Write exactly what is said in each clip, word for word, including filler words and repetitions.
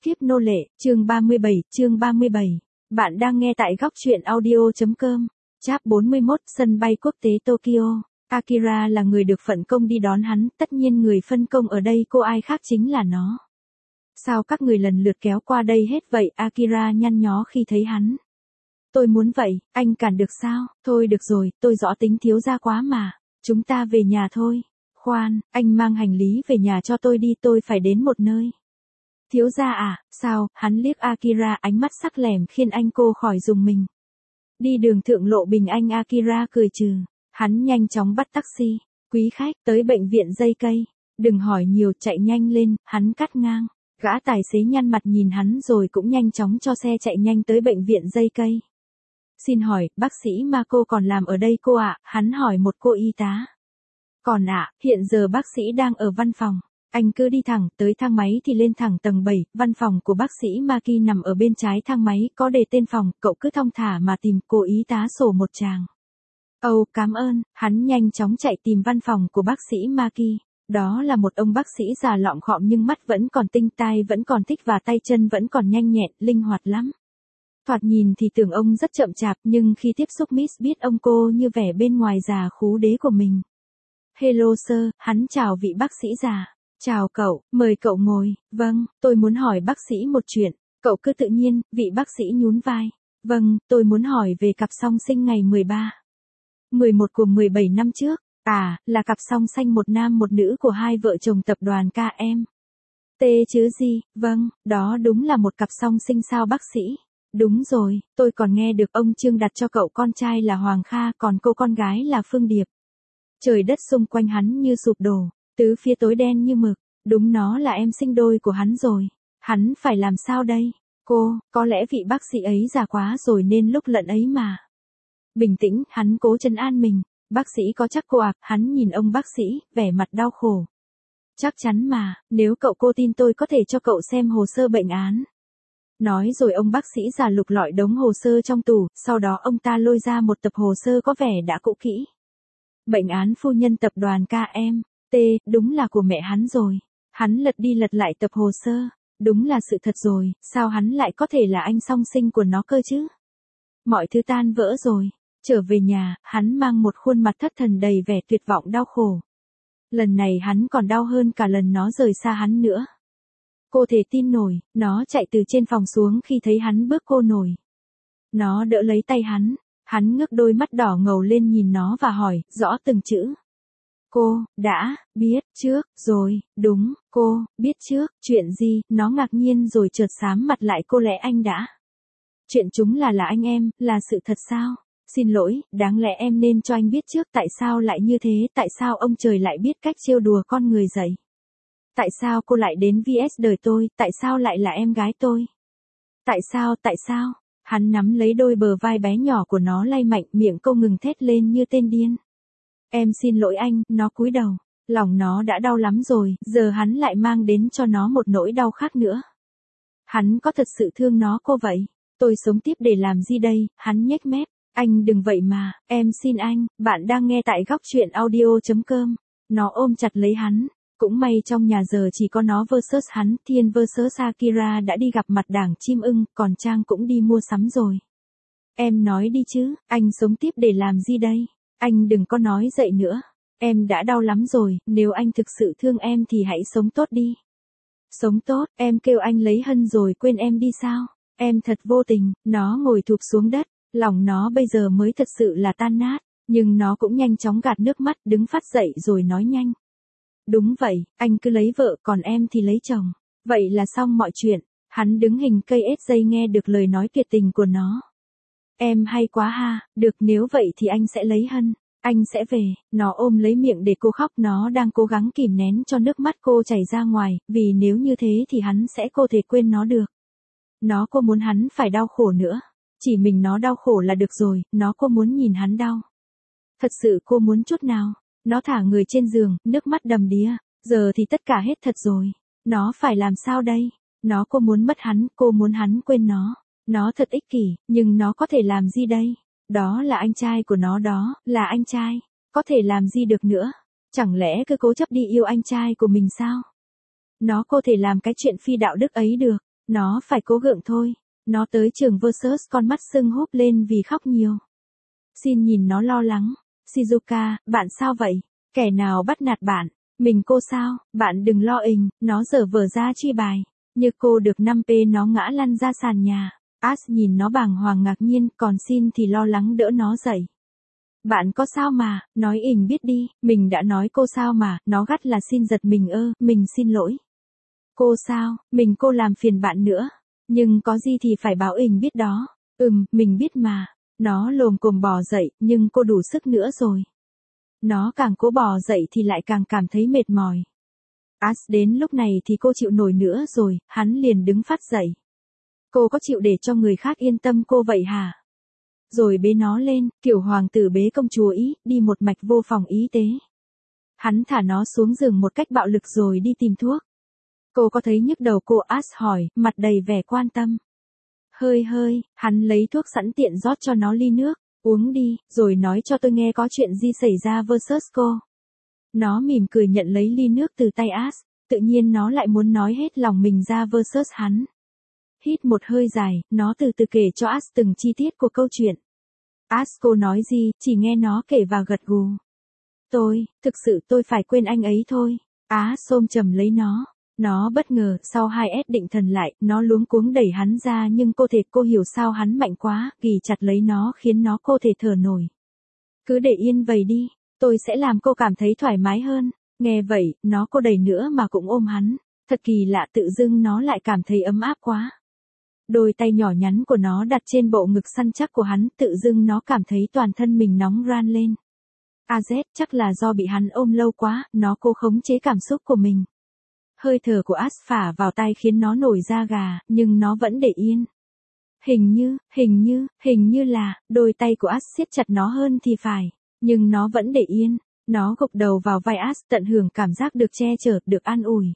kiếp nô lệ, chương ba mươi bảy, chương ba mươi bảy. Bạn đang nghe tại góc truyện audio.com. Chap bốn mươi mốt, sân bay quốc tế Tokyo. Akira là người được phận công đi đón hắn, tất nhiên người phân công ở đây cô ai khác chính là nó. Sao các người lần lượt kéo qua đây hết vậy? Akira nhăn nhó khi thấy hắn. Tôi muốn vậy, anh cản được sao? Thôi được rồi, tôi rõ tính thiếu gia quá mà. Chúng ta về nhà thôi. Khoan, anh mang hành lý về nhà cho tôi đi, tôi phải đến một nơi. Thiếu gia à, sao? Hắn liếc Akira, ánh mắt sắc lẻm khiến anh cô khỏi rùng mình. Đi đường thượng lộ Bình Anh. Akira cười trừ. Hắn nhanh chóng bắt taxi. Quý khách, tới bệnh viện dây cây. Đừng hỏi nhiều, chạy nhanh lên. Hắn cắt ngang. Gã tài xế nhăn mặt nhìn hắn rồi cũng nhanh chóng cho xe chạy nhanh tới bệnh viện dây cây. Xin hỏi, bác sĩ Marco còn làm ở đây cô ạ? Hắn hỏi một cô y tá. Còn ạ, hiện giờ bác sĩ đang ở văn phòng. Anh cứ đi thẳng, tới thang máy thì lên thẳng tầng bảy, văn phòng của bác sĩ Maki nằm ở bên trái thang máy, có đề tên phòng, cậu cứ thong thả mà tìm. Cô y tá sổ một tràng. Âu, cảm ơn. Hắn nhanh chóng chạy tìm văn phòng của bác sĩ Maki. Đó là một ông bác sĩ già lọm khọm nhưng mắt vẫn còn tinh, tai vẫn còn thích và tay chân vẫn còn nhanh nhẹn, linh hoạt lắm. Thoạt nhìn thì tưởng ông rất chậm chạp nhưng khi tiếp xúc Miss biết ông cô như vẻ bên ngoài già khú đế của mình. Hello sir, hắn chào vị bác sĩ già. Chào cậu, mời cậu ngồi. Vâng, tôi muốn hỏi bác sĩ một chuyện. Cậu cứ tự nhiên, vị bác sĩ nhún vai. Vâng, tôi muốn hỏi về cặp song sinh ngày mười ba. mười một của mười bảy năm trước. À, là cặp song sinh một nam một nữ của hai vợ chồng tập đoàn ca em. T chứ gì? Vâng, đó đúng là một cặp song sinh sao bác sĩ? Đúng rồi, tôi còn nghe được ông Trương đặt cho cậu con trai là Hoàng Kha, còn cô con gái là Phương Điệp. Trời đất xung quanh hắn như sụp đổ, tứ phía tối đen như mực, đúng nó là em sinh đôi của hắn rồi. Hắn phải làm sao đây? Cô, có lẽ vị bác sĩ ấy già quá rồi nên lúc lận ấy mà. Bình tĩnh, hắn cố trấn an mình. Bác sĩ có chắc cô ạ? Hắn nhìn ông bác sĩ, vẻ mặt đau khổ. Chắc chắn mà, nếu cậu cô tin tôi có thể cho cậu xem hồ sơ bệnh án. Nói rồi ông bác sĩ già lục lọi đống hồ sơ trong tủ, sau đó ông ta lôi ra một tập hồ sơ có vẻ đã cũ kỹ. Bệnh án phu nhân tập đoàn ca em, T, đúng là của mẹ hắn rồi. Hắn lật đi lật lại tập hồ sơ, đúng là sự thật rồi, sao hắn lại có thể là anh song sinh của nó cơ chứ? Mọi thứ tan vỡ rồi. Trở về nhà, hắn mang một khuôn mặt thất thần đầy vẻ tuyệt vọng đau khổ. Lần này hắn còn đau hơn cả lần nó rời xa hắn nữa. Cô thể tin nổi, nó chạy từ trên phòng xuống khi thấy hắn bước cô nổi. Nó đỡ lấy tay hắn, hắn ngước đôi mắt đỏ ngầu lên nhìn nó và hỏi, rõ từng chữ. Cô, đã, biết, trước, rồi, đúng, cô, biết trước, chuyện gì? Nó ngạc nhiên rồi chợt xám mặt lại. Cô lẽ anh đã. Chuyện chúng là là anh em, là sự thật sao? Xin lỗi, đáng lẽ em nên cho anh biết trước. Tại sao lại như thế? Tại sao ông trời lại biết cách trêu đùa con người vậy? Tại sao cô lại đến vê ét đời tôi? Tại sao lại là em gái tôi? Tại sao, tại sao? Hắn nắm lấy đôi bờ vai bé nhỏ của nó lay mạnh, miệng cô ngừng thét lên như tên điên. Em xin lỗi anh. Nó cúi đầu. Lòng nó đã đau lắm rồi, giờ hắn lại mang đến cho nó một nỗi đau khác nữa. Hắn có thật sự thương nó cô vậy? Tôi sống tiếp để làm gì đây? Hắn nhếch mép. Anh đừng vậy mà, em xin anh. Bạn đang nghe tại góc truyện audio.com. Nó ôm chặt lấy hắn. Cũng may trong nhà giờ chỉ có nó versus hắn. Thiên versus Akira đã đi gặp mặt đảng chim ưng, còn Trang cũng đi mua sắm rồi. Em nói đi chứ, anh sống tiếp để làm gì đây? Anh đừng có nói dậy nữa. Em đã đau lắm rồi, nếu anh thực sự thương em thì hãy sống tốt đi. Sống tốt, em kêu anh lấy Hân rồi quên em đi sao? Em thật vô tình. Nó ngồi thụp xuống đất. Lòng nó bây giờ mới thật sự là tan nát, nhưng nó cũng nhanh chóng gạt nước mắt, đứng phát dậy rồi nói nhanh. Đúng vậy, anh cứ lấy vợ, còn em thì lấy chồng. Vậy là xong mọi chuyện. Hắn đứng hình cây ết dây nghe được lời nói tuyệt tình của nó. Em hay quá ha, được nếu vậy thì anh sẽ lấy Hân. Anh sẽ về. Nó ôm lấy miệng để cô khóc, nó đang cố gắng kìm nén cho nước mắt cô chảy ra ngoài, vì nếu như thế thì hắn sẽ không thể quên nó được. Nó cô muốn hắn phải đau khổ nữa. Chỉ mình nó đau khổ là được rồi, nó cô muốn nhìn hắn đau. Thật sự cô muốn chút nào. Nó thả người trên giường, nước mắt đầm đìa. Giờ thì tất cả hết thật rồi. Nó phải làm sao đây? Nó cô muốn mất hắn, cô muốn hắn quên nó. Nó thật ích kỷ, nhưng nó có thể làm gì đây? Đó là anh trai của nó đó, là anh trai. Có thể làm gì được nữa? Chẳng lẽ cứ cố chấp đi yêu anh trai của mình sao? Nó cô thể làm cái chuyện phi đạo đức ấy được. Nó phải cố gượng thôi. Nó tới trường Versus con mắt sưng húp lên vì khóc nhiều. Xin nhìn nó lo lắng. Shizuka, bạn sao vậy? Kẻ nào bắt nạt bạn? Mình cô sao? Bạn đừng lo ình, nó dở vở ra truy bài. Như cô được năm p nó ngã lăn ra sàn nhà. As nhìn nó bàng hoàng ngạc nhiên, còn Xin thì lo lắng đỡ nó dậy. Bạn có sao mà, nói ình biết đi, mình đã nói cô sao mà, nó gắt là Xin giật mình ơ, mình xin lỗi. Cô sao, mình cô làm phiền bạn nữa. Nhưng có gì thì phải báo ình biết đó. Ừm, mình biết mà. Nó lồm cồm bò dậy, nhưng cô đủ sức nữa rồi. Nó càng cố bò dậy thì lại càng cảm thấy mệt mỏi. As đến lúc này thì cô chịu nổi nữa rồi, hắn liền đứng phát dậy. Cô có chịu để cho người khác yên tâm cô vậy hả? Rồi bế nó lên, kiểu hoàng tử bế công chúa Ý, đi một mạch vô phòng y tế. Hắn thả nó xuống giường một cách bạo lực rồi đi tìm thuốc. Cô có thấy nhức đầu cô? As hỏi, mặt đầy vẻ quan tâm. Hơi hơi, hắn lấy thuốc sẵn tiện rót cho nó ly nước. Uống đi, rồi nói cho tôi nghe có chuyện gì xảy ra Versus cô. Nó mỉm cười nhận lấy ly nước từ tay As. Tự nhiên nó lại muốn nói hết lòng mình ra Versus hắn. Hít một hơi dài, nó từ từ kể cho As từng chi tiết của câu chuyện. As cô nói gì, chỉ nghe nó kể và gật gù. Tôi, thực sự tôi phải quên anh ấy thôi. Á xôm chầm lấy nó. Nó bất ngờ, sau hai s định thần lại, nó luống cuống đẩy hắn ra nhưng cô thể cô hiểu sao hắn mạnh quá, ghì chặt lấy nó khiến nó cô thể thở nổi. Cứ để yên vậy đi, tôi sẽ làm cô cảm thấy thoải mái hơn. Nghe vậy, nó cô đẩy nữa mà cũng ôm hắn. Thật kỳ lạ, tự dưng nó lại cảm thấy ấm áp quá. Đôi tay nhỏ nhắn của nó đặt trên bộ ngực săn chắc của hắn, tự dưng nó cảm thấy toàn thân mình nóng ran lên. A Z chắc là do bị hắn ôm lâu quá, nó cố khống chế cảm xúc của mình. Hơi thở của As phả vào tay khiến nó nổi da gà, nhưng nó vẫn để yên. Hình như, hình như, hình như là, đôi tay của As siết chặt nó hơn thì phải, nhưng nó vẫn để yên. Nó gục đầu vào vai As, tận hưởng cảm giác được che chở, được an ủi.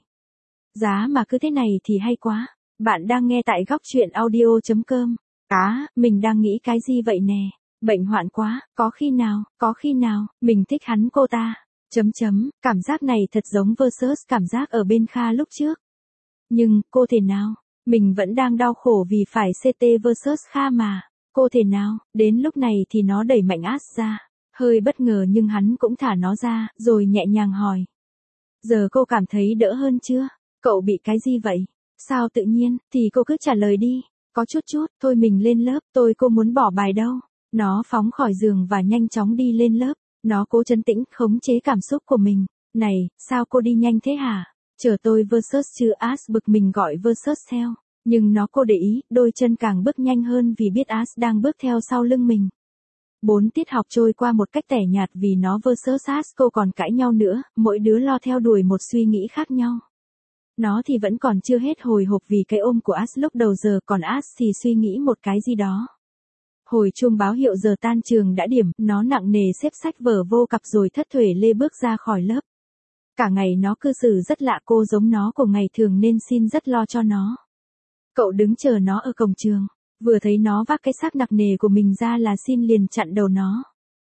Giá mà cứ thế này thì hay quá. Bạn đang nghe tại góc truyện audio chấm com. Á, mình đang nghĩ cái gì vậy nè? Bệnh hoạn quá, có khi nào, có khi nào, mình thích hắn cô ta. Chấm chấm, cảm giác này thật giống Versus cảm giác ở bên Kha lúc trước. Nhưng, cô thể nào? Mình vẫn đang đau khổ vì phải xê tê Versus Kha mà. Cô thể nào? Đến lúc này thì nó đẩy mạnh As ra. Hơi bất ngờ nhưng hắn cũng thả nó ra, rồi nhẹ nhàng hỏi. Giờ cô cảm thấy đỡ hơn chưa? Cậu bị cái gì vậy? Sao tự nhiên, thì cô cứ trả lời đi. Có chút chút, thôi mình lên lớp, tôi cô muốn bỏ bài đâu. Nó phóng khỏi giường và nhanh chóng đi lên lớp. Nó cố trấn tĩnh, khống chế cảm xúc của mình. Này, sao cô đi nhanh thế hả? Chờ tôi Versus chứ. As bực mình gọi Versus theo. Nhưng nó cô để ý, đôi chân càng bước nhanh hơn vì biết As đang bước theo sau lưng mình. Bốn tiết học trôi qua một cách tẻ nhạt vì nó Versus As cô còn cãi nhau nữa, mỗi đứa lo theo đuổi một suy nghĩ khác nhau. Nó thì vẫn còn chưa hết hồi hộp vì cái ôm của As lúc đầu giờ, còn As thì suy nghĩ một cái gì đó. Hồi chuông báo hiệu giờ tan trường đã điểm, nó nặng nề xếp sách vở vô cặp rồi thất thuể lê bước ra khỏi lớp. Cả ngày nó cư xử rất lạ, cô giống nó của ngày thường nên Xin rất lo cho nó. Cậu đứng chờ nó ở cổng trường, vừa thấy nó vác cái xác nặng nề của mình ra là Xin liền chặn đầu nó.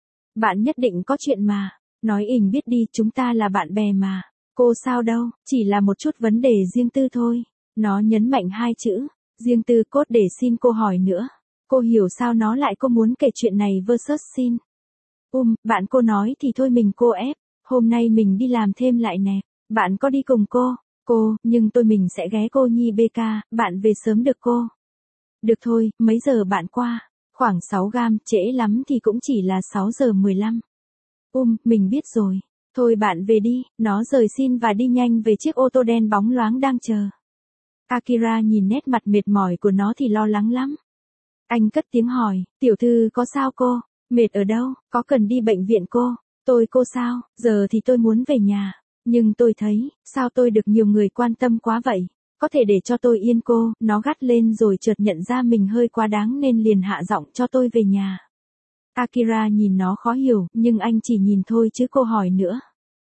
Bạn nhất định có chuyện mà, nói ình biết đi, chúng ta là bạn bè mà. Cô sao đâu, chỉ là một chút vấn đề riêng tư thôi. Nó nhấn mạnh hai chữ, riêng tư. Cốt để Xin cô hỏi nữa. Cô hiểu sao nó lại cô muốn kể chuyện này Versus Xin. Um, bạn cô nói thì thôi mình cô ép. Hôm nay mình đi làm thêm lại nè. Bạn có đi cùng cô? Cô, nhưng tôi mình sẽ ghé cô nhi bê ca, bạn về sớm được cô? Được thôi, mấy giờ bạn qua? Khoảng sáu gam, trễ lắm thì cũng chỉ là sáu giờ mười lăm. Um, mình biết rồi. Thôi bạn về đi, nó rời Xin và đi nhanh về chiếc ô tô đen bóng loáng đang chờ. Akira nhìn nét mặt mệt mỏi của nó thì lo lắng lắm. Anh cất tiếng hỏi, tiểu thư có sao cô? Mệt ở đâu, có cần đi bệnh viện cô? Tôi cô sao, giờ thì tôi muốn về nhà. Nhưng tôi thấy, sao tôi được nhiều người quan tâm quá vậy? Có thể để cho tôi yên cô, nó gắt lên rồi chợt nhận ra mình hơi quá đáng nên liền hạ giọng cho tôi về nhà. Akira nhìn nó khó hiểu, nhưng anh chỉ nhìn thôi chứ cô hỏi nữa.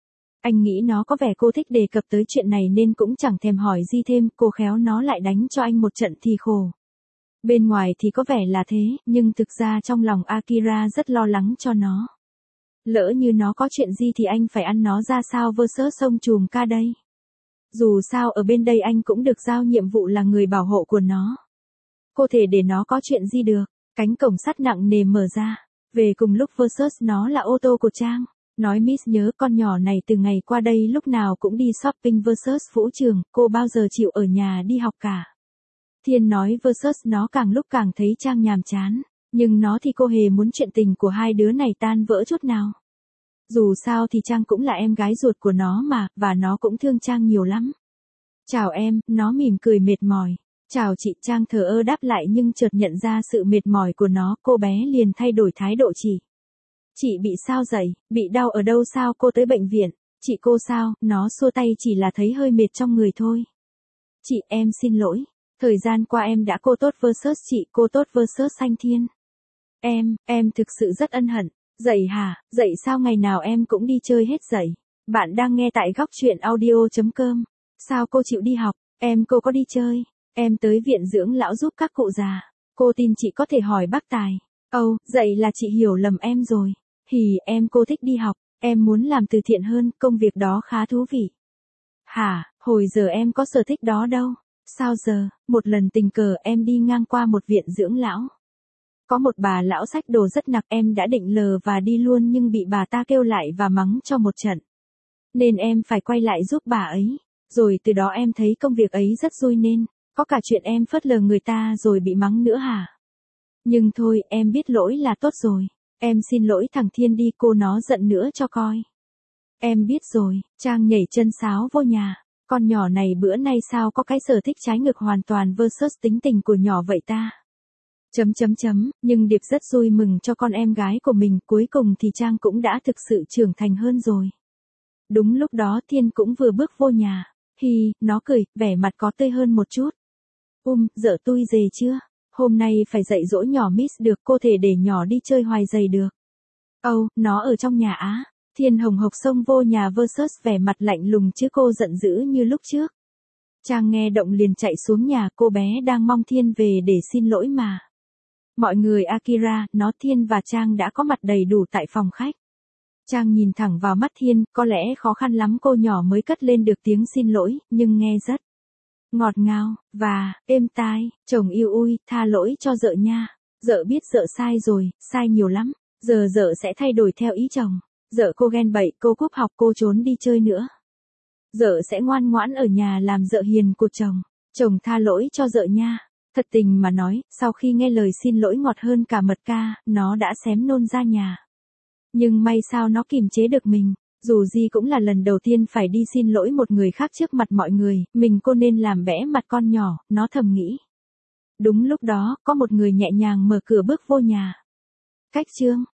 Anh nghĩ nó có vẻ cô thích đề cập tới chuyện này nên cũng chẳng thèm hỏi gì thêm, cô khéo nó lại đánh cho anh một trận thì khổ. Bên ngoài thì có vẻ là thế, nhưng thực ra trong lòng Akira rất lo lắng cho nó. Lỡ như nó có chuyện gì thì anh phải ăn nó ra sao Versus ông trùm ca đây. Dù sao ở bên đây anh cũng được giao nhiệm vụ là người bảo hộ của nó. Cô thể để nó có chuyện gì được. Cánh cổng sắt nặng nề mở ra. Về cùng lúc versus nó là ô tô của Trang. Nói Miss nhớ con nhỏ này từ ngày qua đây lúc nào cũng đi shopping versus Vũ Trường, cô bao giờ chịu ở nhà đi học cả. Thiên nói versus nó càng lúc càng thấy Trang nhàm chán. Nhưng nó thì cô hề muốn chuyện tình của hai đứa này tan vỡ chút nào. Dù sao thì Trang cũng là em gái ruột của nó mà, và nó cũng thương Trang nhiều lắm. Chào em, nó mỉm cười mệt mỏi. Chào chị, Trang thờ ơ đáp lại nhưng chợt nhận ra sự mệt mỏi của nó, cô bé liền thay đổi thái độ chỉ. Chị bị sao dậy, bị đau ở đâu sao cô tới bệnh viện, chị cô sao, nó xua tay chỉ là thấy hơi mệt trong người thôi. Chị, em xin lỗi, thời gian qua em đã cô tốt versus chị, cô tốt versus anh Thiên. Em, em thực sự rất ân hận. Dậy hả, dậy sao ngày nào em cũng đi chơi hết dậy. Bạn đang nghe tại góc truyện audio.com. Sao cô chịu đi học, em cô có đi chơi. Em tới viện dưỡng lão giúp các cụ già. Cô tin chị có thể hỏi bác Tài. Âu, oh, dậy là chị hiểu lầm em rồi. Hì, em cô thích đi học, em muốn làm từ thiện hơn, công việc đó khá thú vị. Hả, hồi giờ em có sở thích đó đâu. Sao giờ, một lần tình cờ em đi ngang qua một viện dưỡng lão. Có một bà lão xách đồ rất nặng, em đã định lờ và đi luôn nhưng bị bà ta kêu lại và mắng cho một trận. Nên em phải quay lại giúp bà ấy. Rồi từ đó em thấy công việc ấy rất vui nên, có cả chuyện em phớt lờ người ta rồi bị mắng nữa hả? Nhưng thôi, em biết lỗi là tốt rồi. Em xin lỗi thằng Thiên đi, cô nó giận nữa cho coi. Em biết rồi, Trang nhảy chân sáo vô nhà. Con nhỏ này bữa nay sao có cái sở thích trái ngược hoàn toàn versus tính tình của nhỏ vậy ta? Chấm chấm chấm, nhưng Điệp rất vui mừng cho con em gái của mình, cuối cùng thì Trang cũng đã thực sự trưởng thành hơn rồi. Đúng lúc đó Thiên cũng vừa bước vô nhà. Hi, nó cười, vẻ mặt có tươi hơn một chút. Um, dở tui dề chưa? Hôm nay phải dạy dỗ nhỏ Miss được, cô thể để nhỏ đi chơi hoài dày được. Âu, oh, nó ở trong nhà á. Thiên hồng hộc xông vô nhà versus vẻ mặt lạnh lùng chứ cô giận dữ như lúc trước. Trang nghe động liền chạy xuống nhà, cô bé đang mong Thiên về để xin lỗi mà. Mọi người Akira, nó Thiên và Trang đã có mặt đầy đủ tại phòng khách. Trang nhìn thẳng vào mắt Thiên, có lẽ khó khăn lắm cô nhỏ mới cất lên được tiếng xin lỗi, nhưng nghe rất ngọt ngào, và, êm tai. Chồng yêu ui, tha lỗi cho vợ nha. Vợ biết vợ sai rồi, sai nhiều lắm. Giờ vợ sẽ thay đổi theo ý chồng. Vợ cô ghen bậy, cô cúp học, cô trốn đi chơi nữa. Vợ sẽ ngoan ngoãn ở nhà làm vợ hiền của chồng. Chồng tha lỗi cho vợ nha. Thật tình mà nói, sau khi nghe lời xin lỗi ngọt hơn cả mật ca, nó đã xém nôn ra nhà. Nhưng may sao nó kìm chế được mình. Dù gì cũng là lần đầu tiên phải đi xin lỗi một người khác trước mặt mọi người, mình cô nên làm bẽ mặt con nhỏ, nó thầm nghĩ. Đúng lúc đó, có một người nhẹ nhàng mở cửa bước vô nhà. Cách chương